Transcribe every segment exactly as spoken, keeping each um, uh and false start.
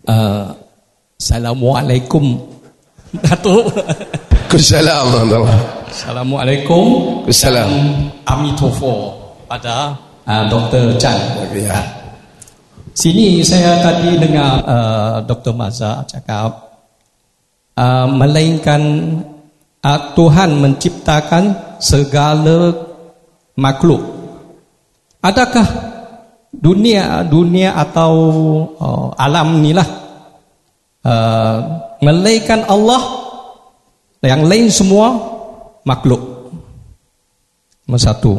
Uh, Assalamualaikum Datuk. Assalamualaikum. Assalamualaikum. Assalam. Amitofo pada uh, Doktor Chan. Ya. Sini saya tadi dengar uh, Doktor Mazhar cakap uh, melainkan uh, Tuhan menciptakan segala makhluk. Adakah dunia dunia atau uh, alam ni lah uh, melainkan Allah, yang lain semua makhluk? Nombor satu.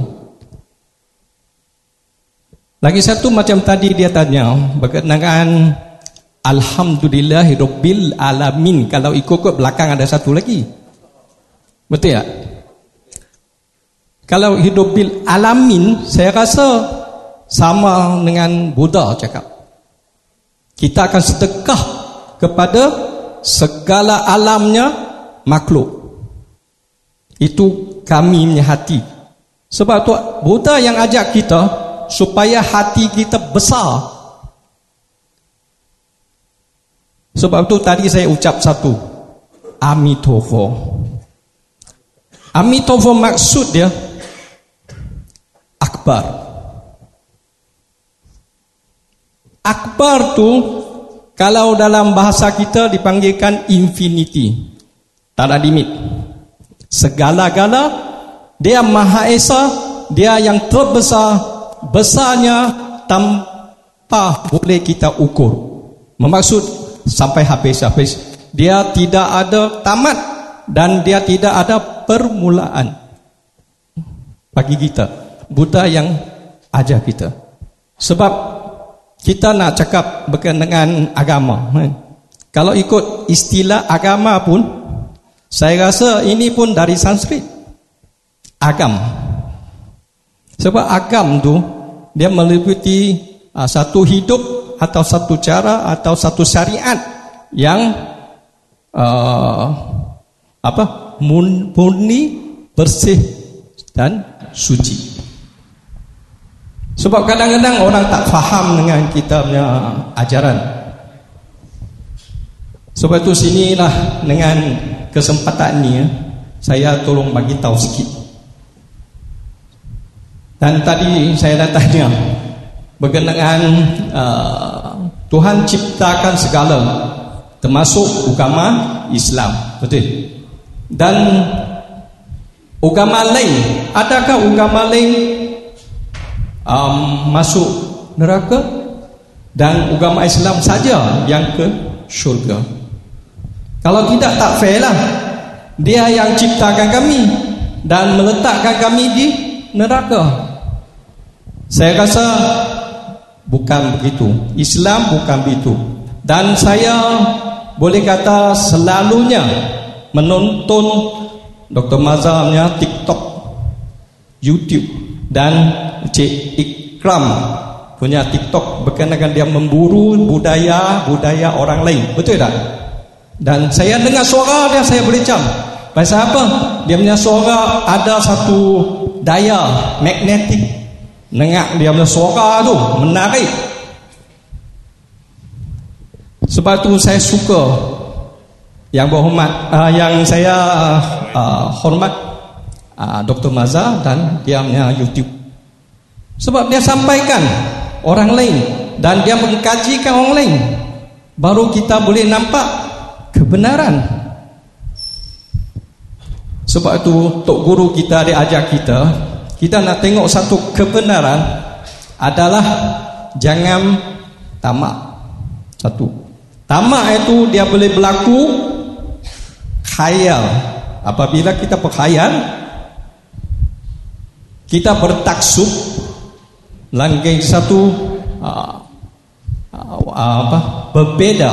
Lagi satu, macam tadi dia tanya berkenaan Alhamdulillahirabbil alamin. Kalau ikut-ikut belakang ada satu lagi, betul tak? Kalau hidup bil alamin, saya rasa sama dengan Buddha cakap, kita akan sedekah kepada segala alamnya makhluk. Itu kami punya hati. Sebab tu Buddha yang ajak kita supaya hati kita besar. Sebab tu tadi saya ucap satu, Amitofo. Amitofo maksud dia akbar. Akbar tu kalau dalam bahasa kita dipanggilkan infinity, tak ada limit. Segala-gala, dia Maha Esa, dia yang terbesar, besarnya tanpa boleh kita ukur. Bermaksud sampai habis-habis. Dia tidak ada tamat dan dia tidak ada permulaan. Bagi kita, Buddha yang ajar kita. Sebab kita nak cakap berkenaan agama, kalau ikut istilah agama pun, saya rasa ini pun dari Sanskrit, agam. Sebab agam tu dia meliputi uh, satu hidup atau satu cara atau satu syariat yang uh, apa murni, bersih dan suci. Sebab kadang-kadang orang tak faham dengan kita punya ajaran. Sebab itu sinilah dengan kesempatan ni, saya tolong bagi tahu sikit. Dan tadi saya dah tanya berkenaan uh, Tuhan ciptakan segala, termasuk agama Islam, betul? Dan agama lain, adakah agama lain um, masuk neraka? Dan agama Islam saja yang ke syurga? Kalau tidak, tak fair lah. Dia yang ciptakan kami dan meletakkan kami di neraka. Saya rasa bukan begitu. Islam bukan begitu. Dan saya boleh kata selalunya menonton Doktor Mazharnya TikTok, YouTube, dan Cik Ikram punya TikTok berkenaan dia memburu budaya budaya orang lain, betul tak? Dan saya dengar suara dia, saya boleh cam. Pasal apa? Dia punya suara ada satu daya magnetik. Dengar dia punya suara tu menarik. Sebab tu saya suka yang berhormat uh, yang saya uh, hormat uh, Doktor Mazhar dan dia punya YouTube. Sebab dia sampaikan orang lain dan dia mengkajikan orang lain, baru kita boleh nampak kebenaran. Sebab itu Tok Guru kita dia ajar kita, kita nak tengok satu kebenaran adalah jangan tamak. Satu, tamak itu dia boleh berlaku khayal. Apabila kita berkhayal, kita bertaksub. Lagi satu uh, uh, apa berbeda.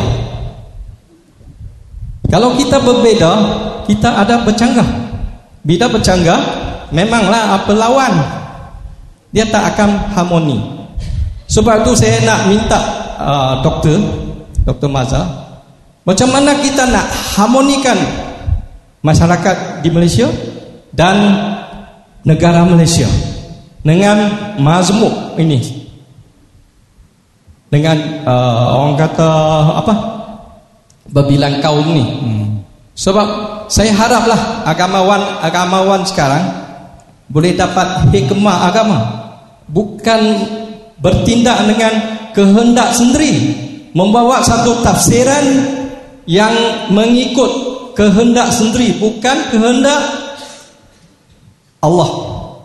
Kalau kita berbeda, kita ada bercanggah. Bila bercanggah, memanglah apa lawan, dia tak akan harmoni. Sebab tu saya nak minta uh, doktor Doktor Mazhar, macam mana kita nak harmonikan masyarakat di Malaysia dan negara Malaysia dengan mazmuk ini, dengan uh, orang kata apa, berbilang kaum ni. hmm. Sebab saya haraplah agamawan-agamawan sekarang boleh dapat hikmah agama, bukan bertindak dengan kehendak sendiri, membawa satu tafsiran yang mengikut kehendak sendiri, bukan kehendak Allah.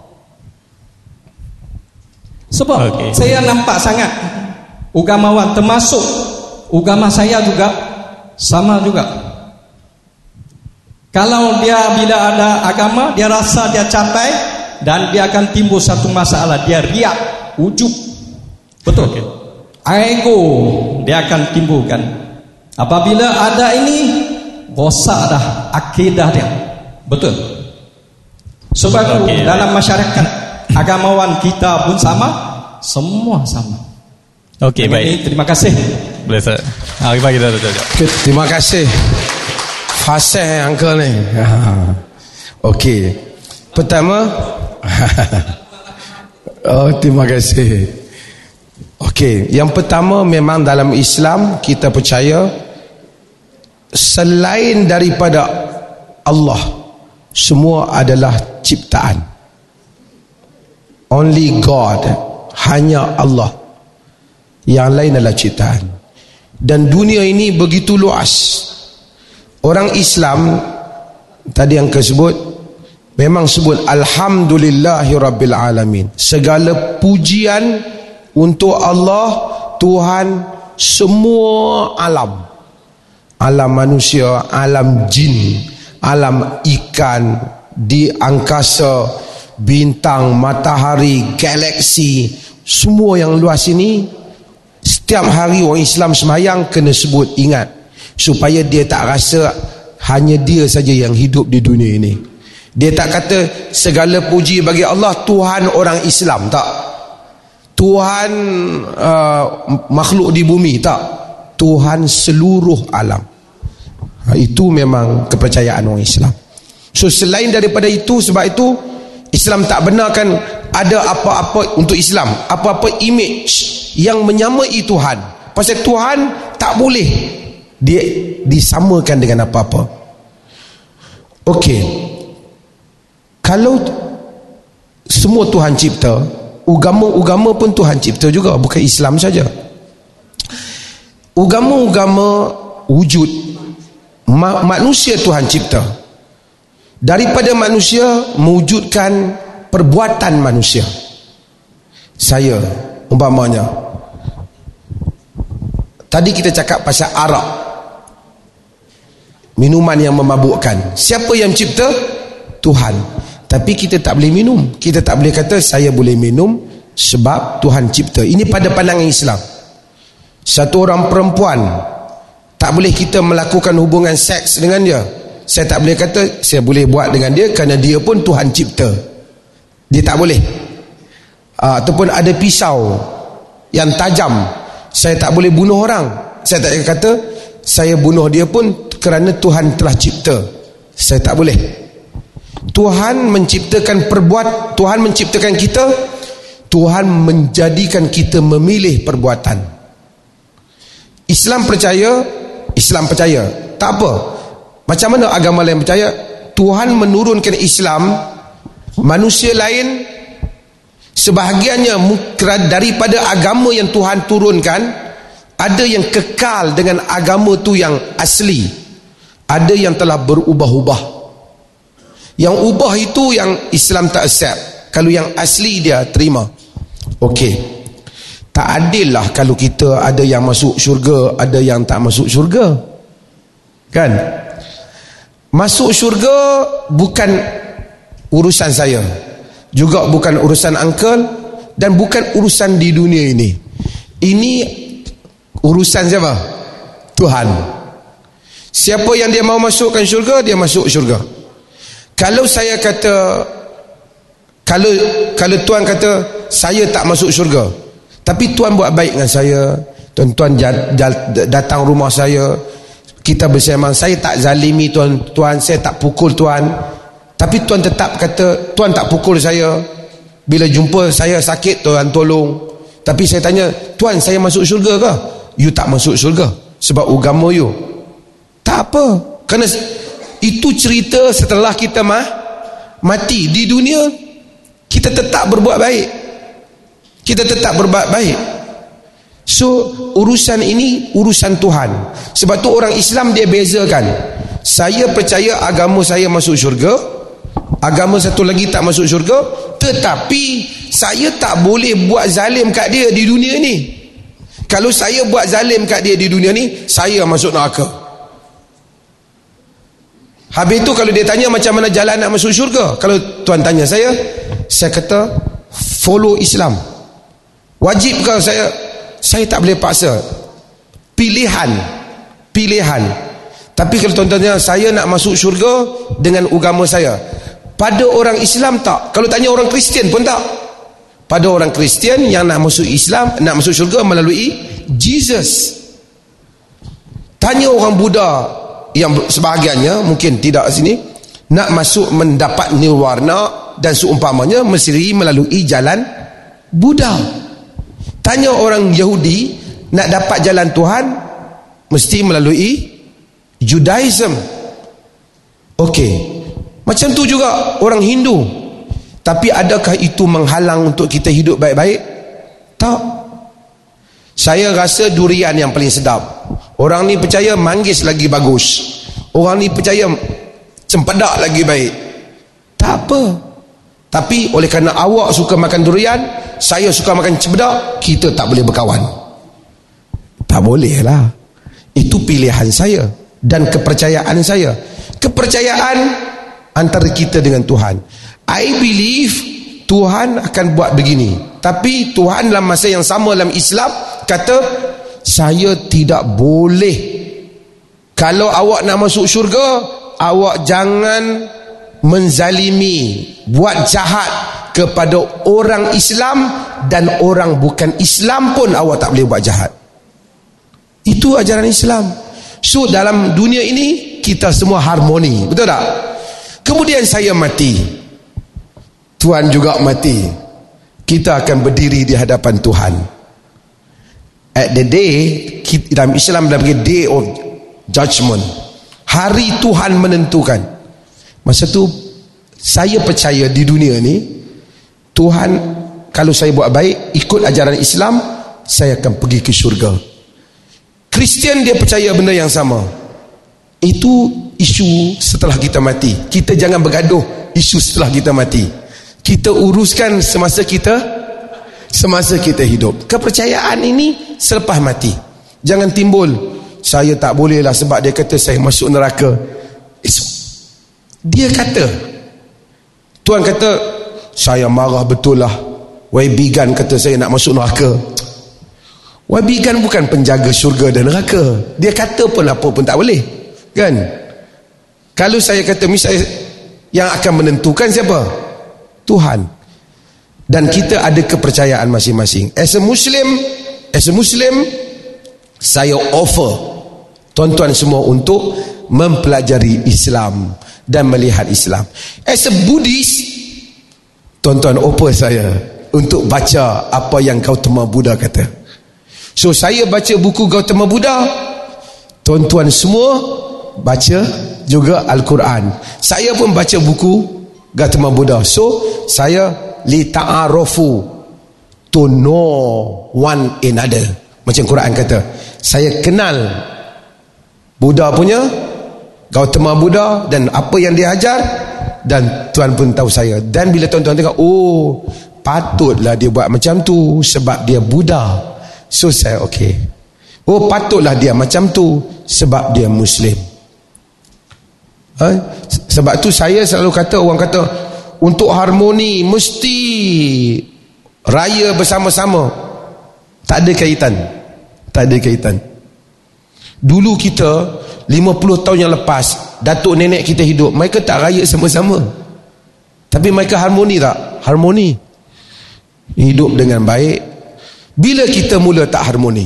Sebab okay. saya nampak sangat ugamawan, termasuk ugama saya juga sama juga. Kalau dia bila ada agama, dia rasa dia capai, dan dia akan timbul satu masalah, dia riak, ujub. Betul. Okay. Ego dia akan timbulkan. Apabila ada ini, rosak dah akidah dia. Betul. Sebab okay. dalam masyarakat agamawan kita pun sama, semua sama. Okey, baik. Terima kasih. Boleh Ustaz. Ha, bagi dah dah. Terima kasih. Fasih uncle ni. Okey. Pertama oh, terima kasih. Okey, yang pertama memang dalam Islam kita percaya selain daripada Allah semua adalah ciptaan. Only God, hanya Allah. Yang lain adalah ciptaan. Dan dunia ini begitu luas. Orang Islam tadi yang kesebut memang sebut alhamdulillahi rabbil alamin. Segala pujian untuk Allah, Tuhan semua alam. Alam manusia, alam jin, alam ikan, di angkasa, bintang, matahari, galaksi, semua yang luas ini, setiap hari orang Islam semayang kena sebut, ingat, supaya dia tak rasa hanya dia saja yang hidup di dunia ini. Dia tak kata segala puji bagi Allah, Tuhan orang Islam, tak. Tuhan uh, makhluk di bumi, tak. Tuhan seluruh alam. Itu memang kepercayaan orang Islam. So selain daripada itu, sebab itu Islam tak benarkan ada apa-apa untuk Islam, apa-apa image yang menyamai Tuhan. Pasal Tuhan tak boleh dia disamakan dengan apa-apa. Okey, kalau semua Tuhan cipta, agama-agama pun Tuhan cipta juga, bukan Islam saja. Agama-agama wujud ma- manusia Tuhan cipta. Daripada manusia mewujudkan perbuatan manusia. Saya umpamanya, tadi kita cakap pasal arak, minuman yang memabukkan. Siapa yang cipta? Tuhan. Tapi kita tak boleh minum. Kita tak boleh kata saya boleh minum sebab Tuhan cipta. Ini pada pandangan Islam. Satu orang perempuan, tak boleh kita melakukan hubungan seks dengan dia. Saya tak boleh kata saya boleh buat dengan dia kerana dia pun Tuhan cipta. Dia tak boleh. Aa, ataupun ada pisau yang tajam, saya tak boleh bunuh orang. Saya tak boleh kata saya bunuh dia pun kerana Tuhan telah cipta. Saya tak boleh. Tuhan menciptakan perbuat, Tuhan menciptakan kita, Tuhan menjadikan kita memilih perbuatan. Islam percaya, Islam percaya, tak apa. Macam mana agama lain percaya? Tuhan menurunkan Islam, manusia lain sebahagiannya daripada agama yang Tuhan turunkan, ada yang kekal dengan agama tu yang asli, ada yang telah berubah-ubah. Yang ubah itu yang Islam tak accept. Kalau yang asli dia terima. Okey, tak adil lah kalau kita ada yang masuk syurga, ada yang tak masuk syurga, kan? Masuk syurga bukan urusan saya, juga bukan urusan uncle, dan bukan urusan di dunia ini. Ini urusan siapa? Tuhan. Siapa yang dia mau masukkan syurga, dia masuk syurga. Kalau saya kata, kalau kalau Tuhan kata saya tak masuk syurga, tapi Tuhan buat baik dengan saya, tuan-tuan datang rumah saya, kita bersama, saya tak zalimi tuan, tuan saya tak pukul tuan, tapi tuan tetap kata tuan tak pukul saya. Bila jumpa saya sakit, tuan tolong. Tapi saya tanya, tuan saya masuk syurga ke? You tak masuk syurga sebab agama you. Tak apa, kerana itu cerita setelah kita mah mati. Di dunia kita tetap berbuat baik, kita tetap berbuat baik. So urusan ini urusan Tuhan. Sebab tu orang Islam dia bezakan, saya percaya agama saya masuk syurga, agama satu lagi tak masuk syurga, tetapi saya tak boleh buat zalim kat dia di dunia ni. Kalau saya buat zalim kat dia di dunia ni, saya masuk neraka. Habis tu kalau dia tanya macam mana jalan nak masuk syurga, kalau tuan tanya saya, saya kata follow Islam. Wajib ke saya? Saya tak boleh paksa. Pilihan, pilihan. Tapi kalau tuan tanya saya nak masuk syurga dengan agama saya, pada orang Islam tak. Kalau tanya orang Kristian pun tak. Pada orang Kristian yang nak masuk Islam, nak masuk syurga melalui Jesus. Tanya orang Buddha yang sebahagiannya mungkin tidak sini, nak masuk mendapat nirwana dan seumpamanya mesti melalui jalan Buddha. Tanya orang Yahudi nak dapat jalan Tuhan mesti melalui Judaism. Okey, macam tu juga orang Hindu. Tapi adakah itu menghalang untuk kita hidup baik-baik? Tak. Saya rasa durian yang paling sedap. Orang ni percaya manggis lagi bagus, orang ni percaya cempedak lagi baik. Tak apa. Tapi oleh kerana awak suka makan durian, saya suka makan cempedak, kita tak boleh berkawan. Tak boleh lah. Itu pilihan saya dan kepercayaan saya. Kepercayaan antara kita dengan Tuhan. I believe Tuhan akan buat begini. Tapi Tuhan dalam masa yang sama dalam Islam kata, saya tidak boleh. Kalau awak nak masuk syurga, awak jangan menzalimi, buat jahat kepada orang Islam, dan orang bukan Islam pun awak tak boleh buat jahat. Itu ajaran Islam. So dalam dunia ini kita semua harmoni, betul tak? Kemudian saya mati, Tuhan juga mati, kita akan berdiri di hadapan Tuhan. At the day, dalam Islam dalam day of judgment, hari Tuhan menentukan. Masa tu saya percaya di dunia ni, Tuhan kalau saya buat baik ikut ajaran Islam, saya akan pergi ke syurga. Kristian dia percaya benda yang sama. Itu isu setelah kita mati. Kita jangan bergaduh isu setelah kita mati. Kita uruskan semasa kita semasa kita hidup. Kepercayaan ini selepas mati. Jangan timbul, saya tak boleh lah sebab dia kata saya masuk neraka. Dia kata, Tuhan kata saya marah betul lah, Y B Gan kata saya nak masuk neraka. Y B Gan bukan penjaga syurga dan neraka. Dia kata pun apa pun tak boleh, kan? Kalau saya kata misalnya, yang akan menentukan siapa? Tuhan. Dan kita ada kepercayaan masing-masing. As a Muslim, as a Muslim, saya offer tuan-tuan semua untuk mempelajari Islam dan melihat Islam. As a Buddhist, tuan-tuan offer saya untuk baca apa yang Gautama Buddha kata. So saya baca buku Gautama Buddha, tuan-tuan semua baca juga Al-Quran. Saya pun baca buku Gautama Buddha. So saya li ta'arufu, to know one another. Macam Quran kata, saya kenal Buddha punya, Gautama Buddha dan apa yang dia ajar, dan Tuhan pun tahu saya. Dan bila tuan-tuan tengok, oh patutlah dia buat macam tu sebab dia Buddha, so saya okey. Oh patutlah dia macam tu sebab dia Muslim. Ha? Sebab tu saya selalu kata, orang kata untuk harmoni mesti raya bersama-sama. Tak ada kaitan. Tak ada kaitan. Dulu kita lima puluh tahun yang lepas, datuk nenek kita hidup, mereka tak raya sama-sama. Tapi mereka harmoni tak? Harmoni. Hidup dengan baik. Bila kita mula tak harmoni?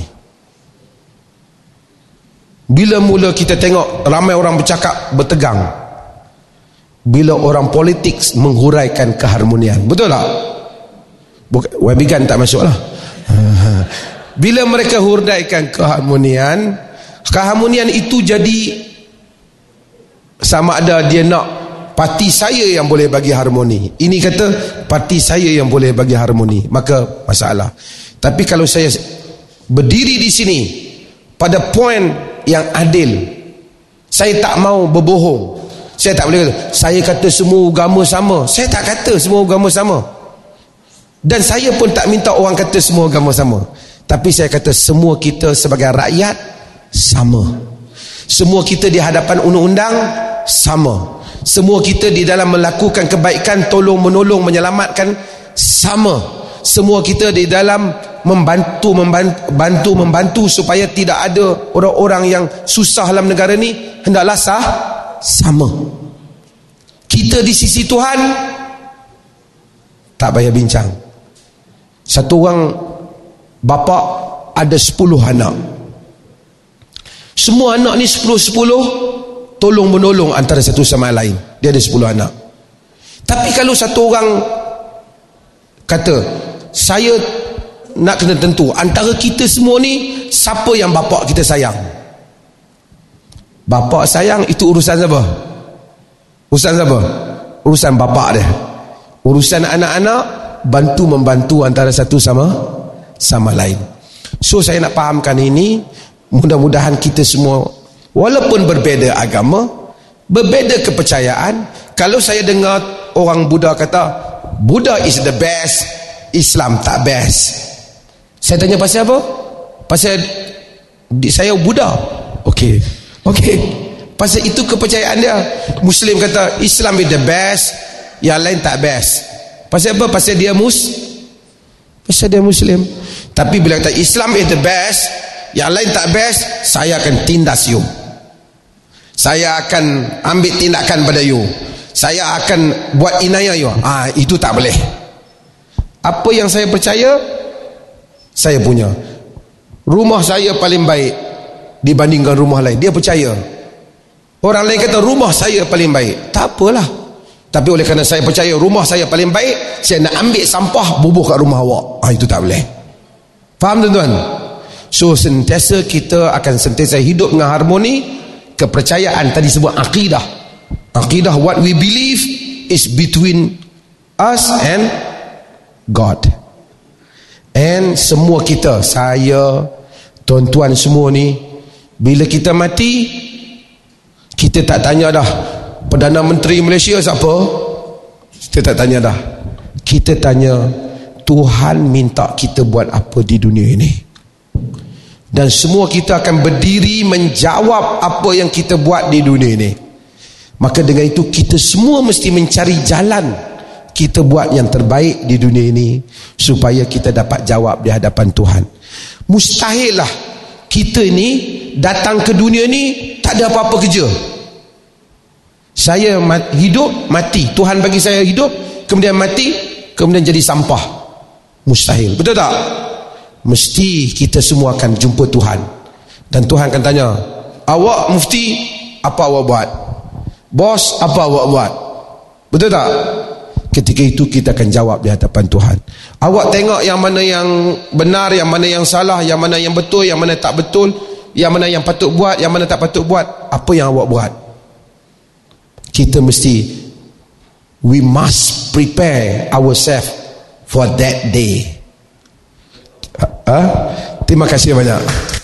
Bila mula kita tengok ramai orang bercakap bertegang? Bila orang politik menghuraikan keharmonian. Betul tak? Y B Gan tak masuk lah. Bila mereka hurdaikan keharmonian, keharmonian itu jadi sama ada dia nak parti saya yang boleh bagi harmoni, ini kata parti saya yang boleh bagi harmoni, maka masalah. Tapi kalau saya berdiri di sini pada poin yang adil, saya tak mau berbohong. Saya tak boleh kata saya kata semua agama sama. Saya tak kata semua agama sama, dan saya pun tak minta orang kata semua agama sama. Tapi saya kata semua kita sebagai rakyat sama. Semua kita di hadapan undang-undang sama. Semua kita di dalam melakukan kebaikan, tolong menolong, menyelamatkan sama. Semua kita di dalam membantu membantu bantu membantu supaya tidak ada orang-orang yang susah dalam negara ni, hendaklah sah sama. Kita di sisi Tuhan tak payah bincang. Satu orang bapa ada sepuluh anak. Semua anak ni sepuluh-sepuluh tolong menolong antara satu sama lain. Dia ada sepuluh anak. Tapi kalau satu orang kata saya nak kena tentu antara kita semua ni siapa yang bapa kita sayang. Bapa sayang itu urusan siapa? Urusan siapa? Urusan bapa dia. Urusan anak-anak bantu membantu antara satu sama sama lain. So saya nak fahamkan ini, mudah-mudahan kita semua walaupun berbeza agama, berbeza kepercayaan. Kalau saya dengar orang Buddha kata Buddha is the best, Islam tak best, saya tanya pasal apa? Pasal saya Buddha. Okey. Okey. Pasal itu kepercayaan dia. Muslim kata Islam is the best, yang lain tak best. Pasal apa? Pasal dia mus Pasal dia Muslim. Tapi bila kata Islam is the best, yang lain tak best, saya akan tindas you. Saya akan ambil tindakan pada you. Saya akan buat inayah you. Ah, itu tak boleh. Apa yang saya percaya, saya punya. Rumah saya paling baik dibandingkan rumah lain. Dia percaya. Orang lain kata rumah saya paling baik. Tak apalah. Tapi oleh kerana saya percaya rumah saya paling baik, saya nak ambil sampah bubuh kat rumah awak. Ah, itu tak boleh. Faham tuan-tuan? So sentiasa kita akan sentiasa hidup dengan harmoni. Kepercayaan tadi sebut akidah. Akidah, what we believe is between us and God. And semua kita, saya, tuan-tuan semua ni, bila kita mati, kita tak tanya dah Perdana Menteri Malaysia siapa. Kita tak tanya dah. Kita tanya Tuhan minta kita buat apa di dunia ini. Dan semua kita akan berdiri menjawab apa yang kita buat di dunia ini. Maka dengan itu kita semua mesti mencari jalan kita buat yang terbaik di dunia ini supaya kita dapat jawab di hadapan Tuhan. Mustahil lah kita ni datang ke dunia ni tak ada apa-apa kerja. Saya hidup, mati. Tuhan bagi saya hidup, kemudian mati, kemudian jadi sampah. Mustahil. Betul tak? Mesti kita semua akan jumpa Tuhan. Dan Tuhan akan tanya, awak mufti, apa awak buat? Bos, apa awak buat? Betul tak? Ketika itu kita akan jawab di hadapan Tuhan. Awak tengok yang mana yang benar, yang mana yang salah, yang mana yang betul, yang mana tak betul, yang mana yang patut buat, yang mana tak patut buat. Apa yang awak buat? Kita mesti, we must prepare ourselves for that day. Ha? Terima kasih banyak.